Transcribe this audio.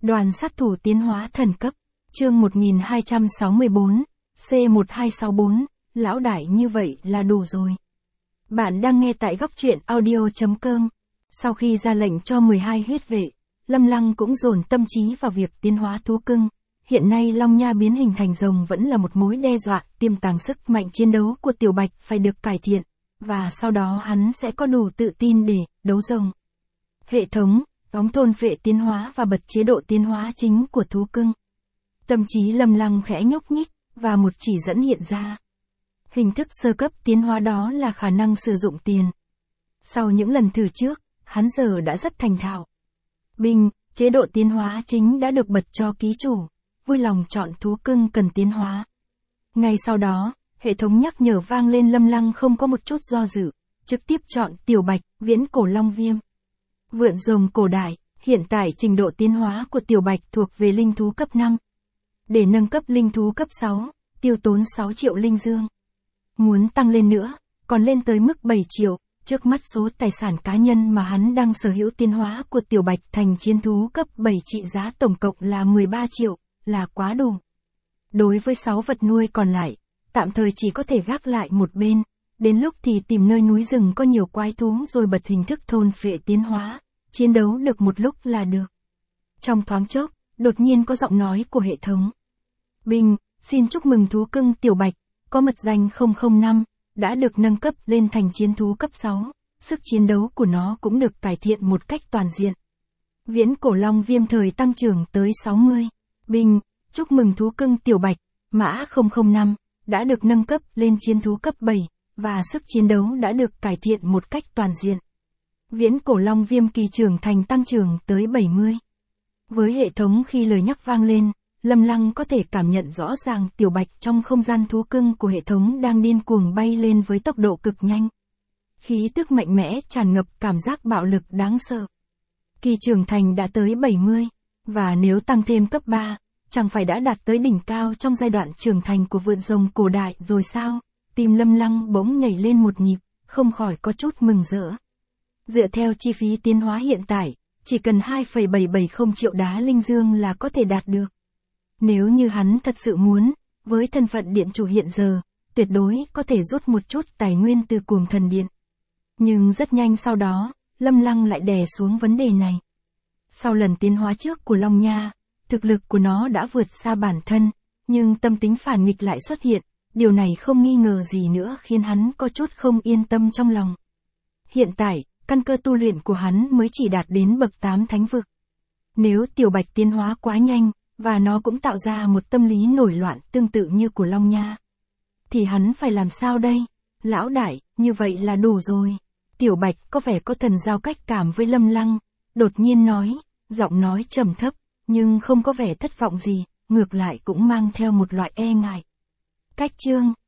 Đoàn sát thủ tiến hóa thần cấp, chương 1264, C1264, lão đại như vậy là đủ rồi. Bạn đang nghe tại góc truyện audio.com. Sau khi ra lệnh cho 12 huyết vệ, Lâm Lăng cũng dồn tâm trí vào việc tiến hóa thú cưng. Hiện nay Long Nha biến hình thành rồng vẫn là một mối đe dọa, tiềm tàng sức mạnh chiến đấu của Tiểu Bạch phải được cải thiện, và sau đó hắn sẽ có đủ tự tin để đấu rồng. Hệ thống đóng thôn phệ tiến hóa và bật chế độ tiến hóa chính của thú cưng. Tâm trí Lâm Lăng khẽ nhúc nhích, và một chỉ dẫn hiện ra. Hình thức sơ cấp tiến hóa đó là khả năng sử dụng tiền. Sau những lần thử trước, hắn giờ đã rất thành thạo. Binh, chế độ tiến hóa chính đã được bật cho ký chủ, vui lòng chọn thú cưng cần tiến hóa. Ngay sau đó, hệ thống nhắc nhở vang lên. Lâm Lăng không có một chút do dự, trực tiếp chọn Tiểu Bạch, viễn cổ long viêm. Vượn rồng cổ đại, hiện tại trình độ tiến hóa của Tiểu Bạch thuộc về linh thú cấp 5. Để nâng cấp linh thú cấp 6, tiêu tốn 6 triệu linh dương. Muốn tăng lên nữa, còn lên tới mức 7 triệu, trước mắt số tài sản cá nhân mà hắn đang sở hữu tiến hóa của Tiểu Bạch thành chiến thú cấp 7 trị giá tổng cộng là 13 triệu, là quá đủ. Đối với 6 vật nuôi còn lại, tạm thời chỉ có thể gác lại một bên, đến lúc thì tìm nơi núi rừng có nhiều quái thú rồi bật hình thức thôn phệ tiến hóa, chiến đấu được một lúc là được. Trong thoáng chốc, đột nhiên có giọng nói của hệ thống. Binh, xin chúc mừng thú cưng Tiểu Bạch, có mật danh 005, đã được nâng cấp lên thành chiến thú cấp 6, sức chiến đấu của nó cũng được cải thiện một cách toàn diện. Viễn cổ long viêm thời tăng trưởng tới 60. Binh, chúc mừng thú cưng Tiểu Bạch, mã 005, đã được nâng cấp lên chiến thú cấp 7, và sức chiến đấu đã được cải thiện một cách toàn diện. Viễn cổ long viêm kỳ trưởng thành tăng trưởng tới 70. Với hệ thống khi lời nhắc vang lên, Lâm Lăng có thể cảm nhận rõ ràng Tiểu Bạch trong không gian thú cưng của hệ thống đang điên cuồng bay lên với tốc độ cực nhanh. Khí tức mạnh mẽ tràn ngập cảm giác bạo lực đáng sợ. Kỳ trưởng thành đã tới 70, và nếu tăng thêm cấp 3, chẳng phải đã đạt tới đỉnh cao trong giai đoạn trưởng thành của vượn rồng cổ đại rồi sao? Tim Lâm Lăng bỗng nhảy lên một nhịp, không khỏi có chút mừng rỡ. Dựa theo chi phí tiến hóa hiện tại, chỉ cần 2,770 triệu đá linh dương là có thể đạt được. Nếu như hắn thật sự muốn, với thân phận điện chủ hiện giờ, tuyệt đối có thể rút một chút tài nguyên từ Cuồng Thần Điện. Nhưng rất nhanh sau đó, Lâm Lăng lại đè xuống vấn đề này. Sau lần tiến hóa trước của Long Nha, thực lực của nó đã vượt xa bản thân, nhưng tâm tính phản nghịch lại xuất hiện, điều này không nghi ngờ gì nữa khiến hắn có chút không yên tâm trong lòng. Hiện tại, căn cơ tu luyện của hắn mới chỉ đạt đến bậc 8 thánh vực. Nếu Tiểu Bạch tiến hóa quá nhanh, và nó cũng tạo ra một tâm lý nổi loạn tương tự như của Long Nha, thì hắn phải làm sao đây? Lão đại, như vậy là đủ rồi. Tiểu Bạch có vẻ có thần giao cách cảm với Lâm Lăng, đột nhiên nói, giọng nói trầm thấp, nhưng không có vẻ thất vọng gì, ngược lại cũng mang theo một loại e ngại. Cách chương